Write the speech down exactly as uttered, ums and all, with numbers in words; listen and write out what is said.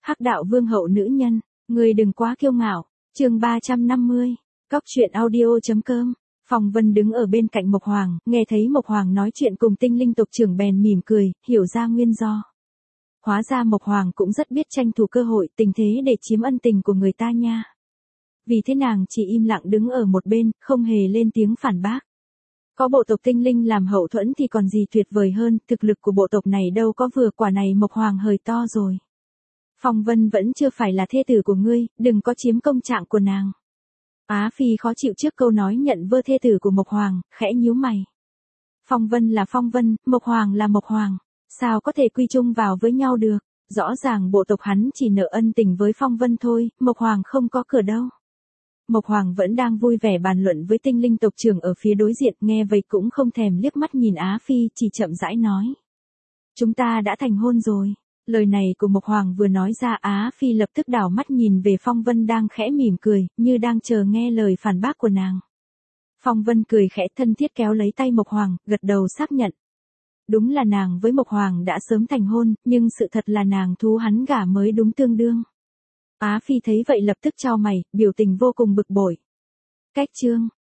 Hắc đạo vương hậu nữ nhân, người đừng quá kiêu ngạo. Chương ba trăm năm mươi. Cóc truyện audio.com. Phong Vân đứng ở bên cạnh Mộc Hoàng, nghe thấy Mộc Hoàng nói chuyện cùng tinh linh tộc trưởng bèn mỉm cười, hiểu ra nguyên do. Hóa ra Mộc Hoàng cũng rất biết tranh thủ cơ hội tình thế để chiếm ân tình của người ta nha. Vì thế nàng chỉ im lặng đứng ở một bên, không hề lên tiếng phản bác. Có bộ tộc tinh linh làm hậu thuẫn thì còn gì tuyệt vời hơn, thực lực của bộ tộc này đâu có vừa, quả này Mộc Hoàng hời to rồi. Phong Vân vẫn chưa phải là thê tử của ngươi, đừng có chiếm công trạng của nàng. Á Phi khó chịu trước câu nói nhận vơ thê tử của Mộc Hoàng, khẽ nhíu mày. Phong Vân là Phong Vân, Mộc Hoàng là Mộc Hoàng, sao có thể quy chung vào với nhau được, rõ ràng bộ tộc hắn chỉ nợ ân tình với Phong Vân thôi, Mộc Hoàng không có cửa đâu. Mộc Hoàng vẫn đang vui vẻ bàn luận với tinh linh tộc trưởng ở phía đối diện, nghe vậy cũng không thèm liếc mắt nhìn Á Phi, chỉ chậm rãi nói. Chúng ta đã thành hôn rồi. Lời này của Mộc Hoàng vừa nói ra, Á Phi lập tức đảo mắt nhìn về Phong Vân đang khẽ mỉm cười, như đang chờ nghe lời phản bác của nàng. Phong Vân cười khẽ thân thiết kéo lấy tay Mộc Hoàng, gật đầu xác nhận. Đúng là nàng với Mộc Hoàng đã sớm thành hôn, nhưng sự thật là nàng thú hắn gả mới đúng tương đương. Á Phi thấy vậy lập tức chau mày, biểu tình vô cùng bực bội. Cách chương,